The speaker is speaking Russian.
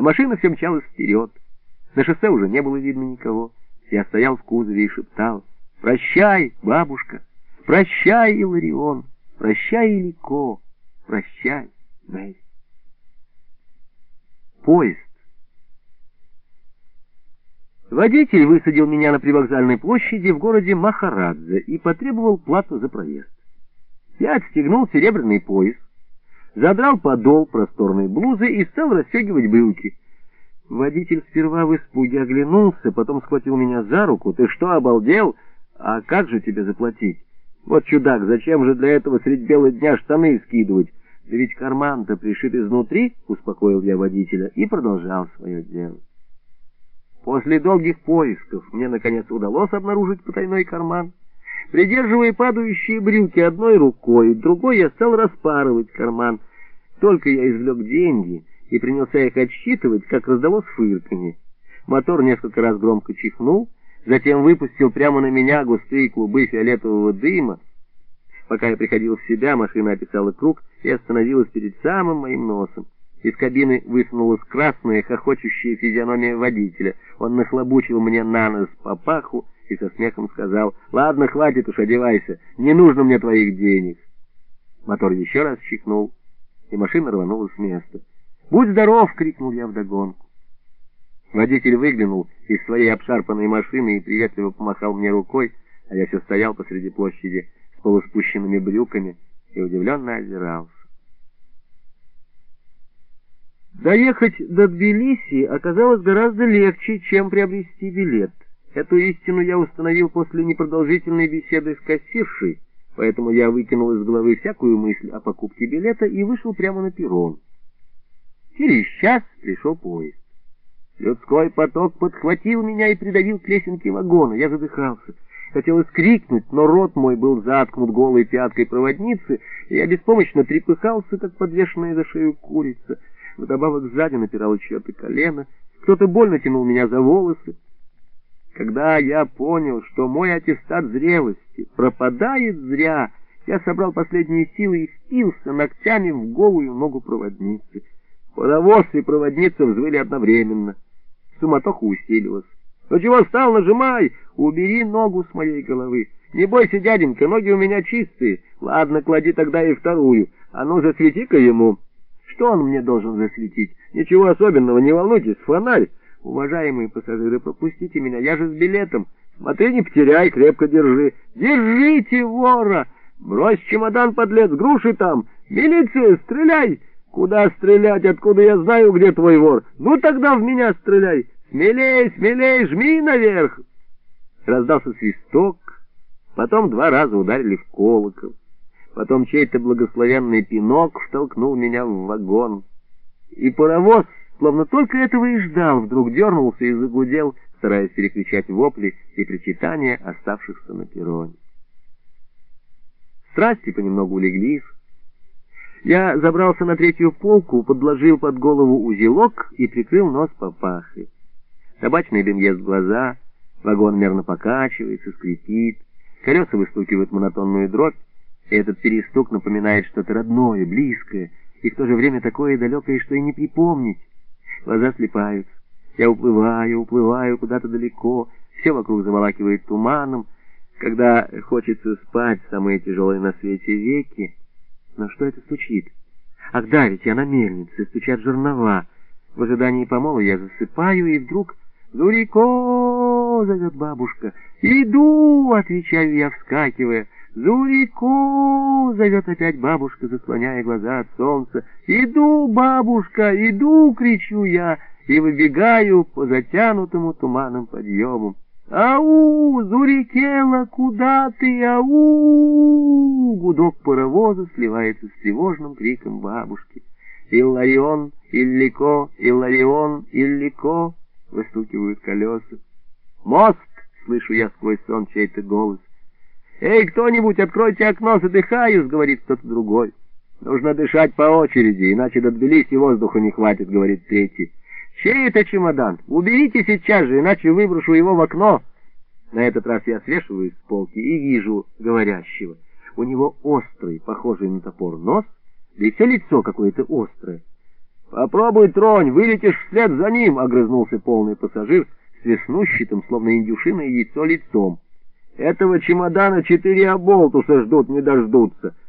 машина все мчалась вперед. На шоссе уже не было видно никого. Я стоял в кузове и шептал: «Прощай, бабушка! Прощай, Иларион! Прощай, Илико! Прощай, Мэри!» Поезд. Водитель высадил меня на привокзальной площади в городе Махарадзе и потребовал плату за проезд. Я отстегнул серебряный пояс, задрал подол просторной блузы и стал расстегивать брюки. Водитель сперва в испуге оглянулся, потом схватил меня за руку. «Ты что, обалдел? А как же тебе заплатить? Вот чудак, зачем же для этого средь бела дня штаны скидывать? Да ведь карман-то пришит изнутри», — успокоил я водителя и продолжал свое дело. После долгих поисков мне, наконец, удалось обнаружить потайной карман. Придерживая падающие брюки одной рукой, другой я стал распарывать карман. Только я извлек деньги и принялся их отсчитывать, как раздалось фырканье. Мотор несколько раз громко чихнул, затем выпустил прямо на меня густые клубы фиолетового дыма. Пока я приходил в себя, машина описала круг и остановилась перед самым моим носом. Из кабины высунулась красная, хохочущая физиономия водителя. Он нахлобучил мне на нос папаху и со смехом сказал: «Ладно, хватит уж, одевайся, не нужно мне твоих денег». Мотор еще раз чихнул, и машина рванула с места. «Будь здоров!» — крикнул я вдогонку. Водитель выглянул из своей обшарпанной машины и приветливо помахал мне рукой, а я все стоял посреди площади с полуспущенными брюками и удивленно озирался. Доехать до Тбилиси оказалось гораздо легче, чем приобрести билет. Эту истину я установил после непродолжительной беседы с кассиршей, поэтому я выкинул из головы всякую мысль о покупке билета и вышел прямо на перрон. Через час пришел поезд. Людской поток подхватил меня и придавил к лесенке вагона. Я задыхался. Хотелось крикнуть, но рот мой был заткнут голой пяткой проводницы, и я беспомощно трепыхался, как подвешенная за шею курица. Вдобавок сзади напирало чье-то колено, кто-то больно тянул меня за волосы. Когда я понял, что мой аттестат зрелости пропадает зря, я собрал последние силы и впился ногтями в голую ногу проводницы. Паровоз и проводница взвыли одновременно. Суматоха усилилась. «Ну чего встал, нажимай! Убери ногу с моей головы! Не бойся, дяденька, ноги у меня чистые. Ладно, клади тогда и вторую. А ну, засвети-ка ему». «Что он мне должен засветить? Ничего особенного, не волнуйтесь, фонарь. Уважаемые пассажиры, пропустите меня, я же с билетом. Смотри, не потеряй, крепко держи. Держите вора! Брось чемодан, подлец, груши там. Милиция, стреляй!» «Куда стрелять? Откуда я знаю, где твой вор? Ну тогда в меня стреляй! Смелей, смелей, жми наверх!» Раздался свисток, потом 2 раза ударили в колокол. Потом чей-то благословенный пинок втолкнул меня в вагон. И паровоз, словно только этого и ждал, вдруг дернулся и загудел, стараясь перекричать вопли и причитания оставшихся на перроне. Страсти понемногу улеглись. Я забрался на 3-ю полку, подложил под голову узелок и прикрыл нос папахой. Табачный дым ест в глаза, вагон мерно покачивается, скрипит, колеса выстукивают монотонную дробь, и этот перестук напоминает что-то родное, близкое, и в то же время такое далекое, что и не припомнить. Глаза слипаются. Я уплываю куда-то далеко, все вокруг заволакивает туманом. Когда хочется спать, самые тяжелые на свете веки. Но что это стучит? Ах да, ведь я на мельнице, стучат жернова. В ожидании помола я засыпаю, и вдруг «Зурико!» — зовет бабушка. «Иду!» — отвечаю я, вскакивая. «Зурико!» — зовет опять бабушка, заслоняя глаза от солнца. «Иду, бабушка, иду!» — кричу я, и выбегаю по затянутому туманом подъему. «Ау, Зурикела, куда ты? Ау!» Гудок паровоза сливается с тревожным криком бабушки. «Илларион, Иллико, Илларион, Иллико!» Выстукивают колеса. «Мост!» — слышу я сквозь сон чей-то голос. «Эй, кто-нибудь, откройте окно, задыхаюсь!» — говорит кто-то другой. «Нужно дышать по очереди, иначе до Тбилиси воздуха не хватит», — говорит третий. «Чей это чемодан? Уберите сейчас же, иначе выброшу его в окно». На этот раз я свешиваюсь с полки и вижу говорящего. У него острый, похожий на топор нос, да и все лицо какое-то острое. «Попробуй тронь, вылетишь вслед за ним!» — огрызнулся полный пассажир с веснущатым, словно индюшиное яйцо, лицом. «Этого чемодана 4 оболтуса ждут не дождутся.